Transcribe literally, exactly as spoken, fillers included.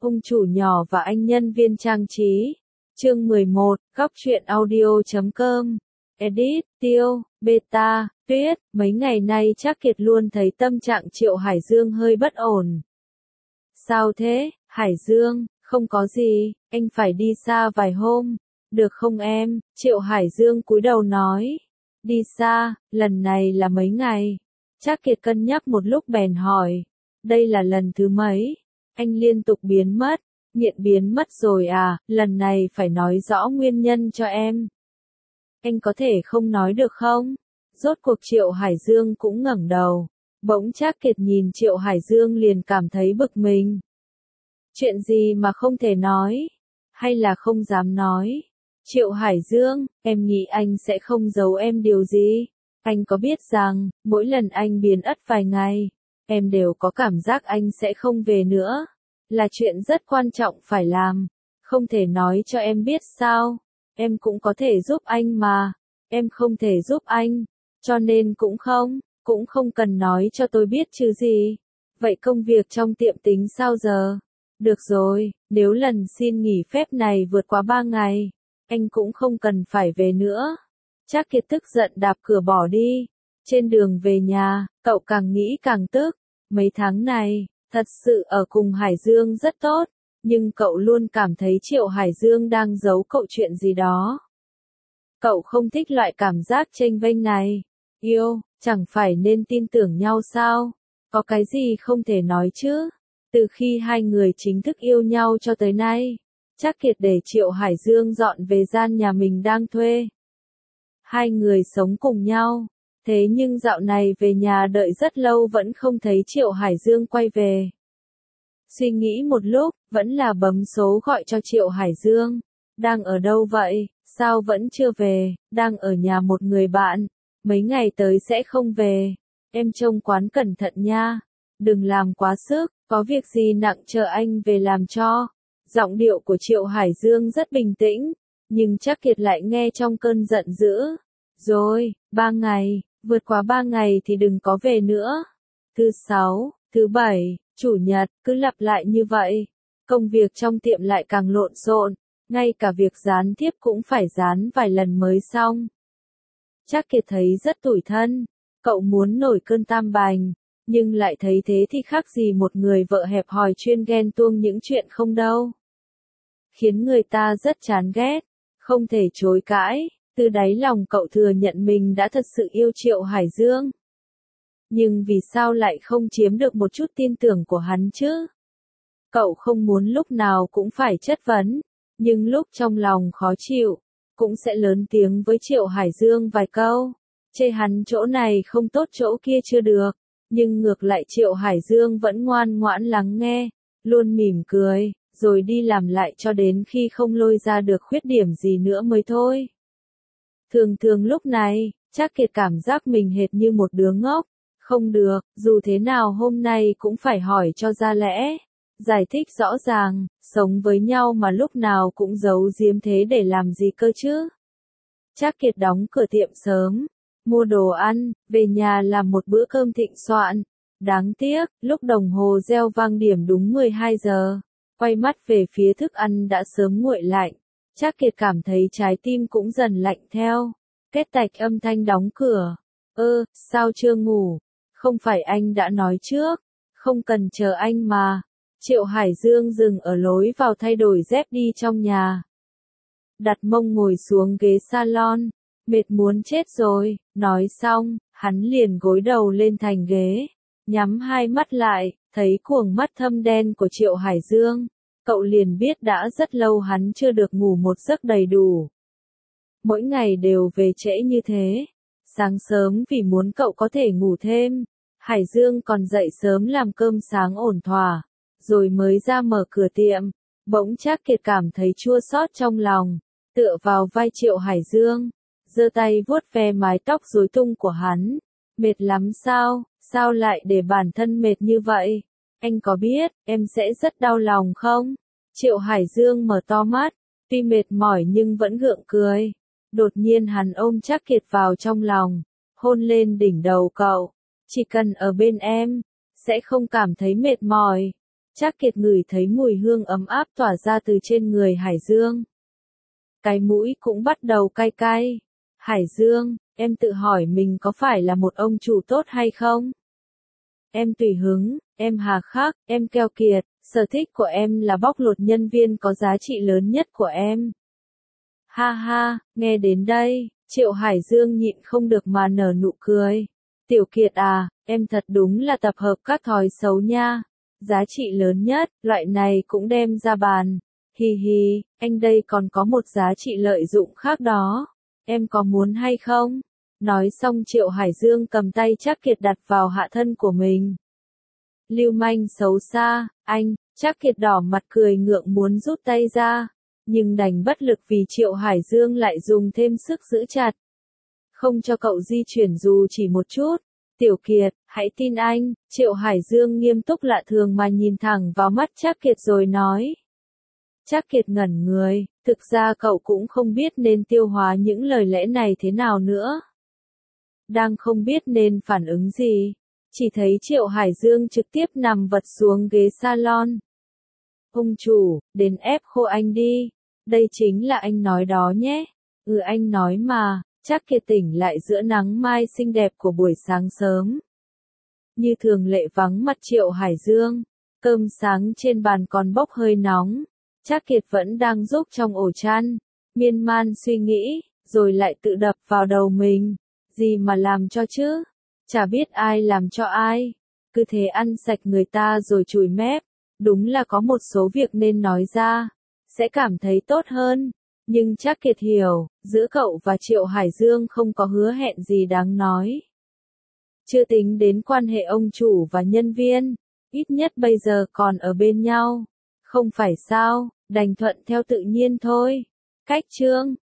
Ông chủ nhỏ và anh nhân viên trang trí. Chương mười một, góc truyện audio.com. Edit, Tiêu, Beta, Tuyết, mấy ngày nay chắc Kiệt luôn thấy tâm trạng Triệu Hải Dương hơi bất ổn. Sao thế, Hải Dương? Không có gì, anh phải đi xa vài hôm. Được không em? Triệu Hải Dương cúi đầu nói. Đi xa, lần này là mấy ngày? Trác Kiệt cân nhắc một lúc bèn hỏi. Đây là lần thứ mấy? Anh liên tục biến mất. Nghiện biến mất rồi à, lần này phải nói rõ nguyên nhân cho em. Anh có thể không nói được không? Rốt cuộc Triệu Hải Dương cũng ngẩng đầu. Bỗng Trác Kiệt nhìn Triệu Hải Dương liền cảm thấy bực mình. Chuyện gì mà không thể nói? Hay là không dám nói? Triệu Hải Dương, em nghĩ anh sẽ không giấu em điều gì? Anh có biết rằng, mỗi lần anh biến ất vài ngày, em đều có cảm giác anh sẽ không về nữa. Là chuyện rất quan trọng phải làm. Không thể nói cho em biết sao? Em cũng có thể giúp anh mà. Em không thể giúp anh. Cho nên cũng không, cũng không cần nói cho tôi biết chứ gì. Vậy công việc trong tiệm tính sao giờ? Được rồi, nếu lần xin nghỉ phép này vượt quá ba ngày, anh cũng không cần phải về nữa. Trác Kiệt tức giận đạp cửa bỏ đi. Trên đường về nhà, cậu càng nghĩ càng tức. Mấy tháng này, thật sự ở cùng Hải Dương rất tốt, nhưng cậu luôn cảm thấy Triệu Hải Dương đang giấu cậu chuyện gì đó. Cậu không thích loại cảm giác chênh vênh này. Yêu, chẳng phải nên tin tưởng nhau sao? Có cái gì không thể nói chứ? Từ khi hai người chính thức yêu nhau cho tới nay, Trác Kiệt để Triệu Hải Dương dọn về gian nhà mình đang thuê. Hai người sống cùng nhau, thế nhưng dạo này về nhà đợi rất lâu vẫn không thấy Triệu Hải Dương quay về. Suy nghĩ một lúc, vẫn là bấm số gọi cho Triệu Hải Dương. Đang ở đâu vậy? Sao vẫn chưa về? Đang ở nhà một người bạn. Mấy ngày tới sẽ không về. Em trông quán cẩn thận nha. Đừng làm quá sức, có việc gì nặng chờ anh về làm cho. Giọng điệu của Triệu Hải Dương rất bình tĩnh, nhưng Trác Kiệt lại nghe trong cơn giận dữ. Rồi, ba ngày, vượt quá ba ngày thì đừng có về nữa. Thứ sáu, thứ bảy, chủ nhật, cứ lặp lại như vậy. Công việc trong tiệm lại càng lộn xộn, ngay cả việc dán thiếp cũng phải dán vài lần mới xong. Trác Kiệt thấy rất tủi thân, cậu muốn nổi cơn tam bành, nhưng lại thấy thế thì khác gì một người vợ hẹp hòi chuyên ghen tuông những chuyện không đâu. Khiến người ta rất chán ghét, không thể chối cãi, từ đáy lòng cậu thừa nhận mình đã thật sự yêu Triệu Hải Dương. Nhưng vì sao lại không chiếm được một chút tin tưởng của hắn chứ? Cậu không muốn lúc nào cũng phải chất vấn, nhưng lúc trong lòng khó chịu, cũng sẽ lớn tiếng với Triệu Hải Dương vài câu. Chê hắn chỗ này không tốt chỗ kia chưa được, nhưng ngược lại Triệu Hải Dương vẫn ngoan ngoãn lắng nghe, luôn mỉm cười, rồi đi làm lại cho đến khi không lôi ra được khuyết điểm gì nữa mới thôi. Thường thường lúc này, Trác Kiệt cảm giác mình hệt như một đứa ngốc. Không được, dù thế nào hôm nay cũng phải hỏi cho ra lẽ. Giải thích rõ ràng, sống với nhau mà lúc nào cũng giấu giếm thế để làm gì cơ chứ? Trác Kiệt đóng cửa tiệm sớm, mua đồ ăn, về nhà làm một bữa cơm thịnh soạn. Đáng tiếc, lúc đồng hồ reo vang điểm đúng mười hai giờ, quay mắt về phía thức ăn đã sớm nguội lạnh. Trác Kiệt cảm thấy trái tim cũng dần lạnh theo. Kết tạch âm thanh đóng cửa. Ơ, sao chưa ngủ? Không phải anh đã nói trước, không cần chờ anh mà. Triệu Hải Dương dừng ở lối vào thay đổi dép đi trong nhà. Đặt mông ngồi xuống ghế salon, mệt muốn chết rồi, nói xong, hắn liền gối đầu lên thành ghế, nhắm hai mắt lại, thấy cuồng mắt thâm đen của Triệu Hải Dương. Cậu liền biết đã rất lâu hắn chưa được ngủ một giấc đầy đủ. Mỗi ngày đều về trễ như thế. Sáng sớm vì muốn cậu có thể ngủ thêm, Hải Dương còn dậy sớm làm cơm sáng ổn thỏa, rồi mới ra mở cửa tiệm. Bỗng Trác Kiệt cảm thấy chua xót trong lòng, tựa vào vai Triệu Hải Dương, giơ tay vuốt ve mái tóc rối tung của hắn. Mệt lắm sao, sao lại để bản thân mệt như vậy? Anh có biết, em sẽ rất đau lòng không? Triệu Hải Dương mở to mắt, tuy mệt mỏi nhưng vẫn gượng cười. Đột nhiên hắn ôm Trác Kiệt vào trong lòng, hôn lên đỉnh đầu cậu. Chỉ cần ở bên em, sẽ không cảm thấy mệt mỏi. Trác Kiệt ngửi thấy mùi hương ấm áp tỏa ra từ trên người Hải Dương. Cái mũi cũng bắt đầu cay cay. Hải Dương, em tự hỏi mình có phải là một ông chủ tốt hay không? Em tùy hứng, em hà khắc, em keo kiệt, sở thích của em là bóc lột nhân viên có giá trị lớn nhất của em. Ha ha, nghe đến đây, Triệu Hải Dương nhịn không được mà nở nụ cười. Tiểu Kiệt à, em thật đúng là tập hợp các thói xấu nha. Giá trị lớn nhất, loại này cũng đem ra bàn. Hi hi, anh đây còn có một giá trị lợi dụng khác đó. Em có muốn hay không? Nói xong Triệu Hải Dương cầm tay Trác Kiệt đặt vào hạ thân của mình. Lưu manh xấu xa, anh, Trác Kiệt đỏ mặt cười ngượng muốn rút tay ra. Nhưng đành bất lực vì Triệu Hải Dương lại dùng thêm sức giữ chặt. Không cho cậu di chuyển dù chỉ một chút. Tiểu Kiệt, hãy tin anh, Triệu Hải Dương nghiêm túc lạ thường mà nhìn thẳng vào mắt Trác Kiệt rồi nói. Trác Kiệt ngẩn người, thực ra cậu cũng không biết nên tiêu hóa những lời lẽ này thế nào nữa. Đang không biết nên phản ứng gì, chỉ thấy Triệu Hải Dương trực tiếp nằm vật xuống ghế salon. Ông chủ, đến ép khô anh đi, đây chính là anh nói đó nhé. Ừ anh nói mà. Trác Kiệt tỉnh lại giữa nắng mai xinh đẹp của buổi sáng sớm. Như thường lệ vắng mặt Triệu Hải Dương, cơm sáng trên bàn còn bốc hơi nóng. Trác Kiệt vẫn đang rúc trong ổ chăn, miên man suy nghĩ, rồi lại tự đập vào đầu mình. Gì mà làm cho chứ? Chả biết ai làm cho ai. Cứ thế ăn sạch người ta rồi chùi mép. Đúng là có một số việc nên nói ra, sẽ cảm thấy tốt hơn. Nhưng Trác Kiệt hiểu, giữa cậu và Triệu Hải Dương không có hứa hẹn gì đáng nói. Chưa tính đến quan hệ ông chủ và nhân viên, ít nhất bây giờ còn ở bên nhau. Không phải sao, đành thuận theo tự nhiên thôi. Cách chương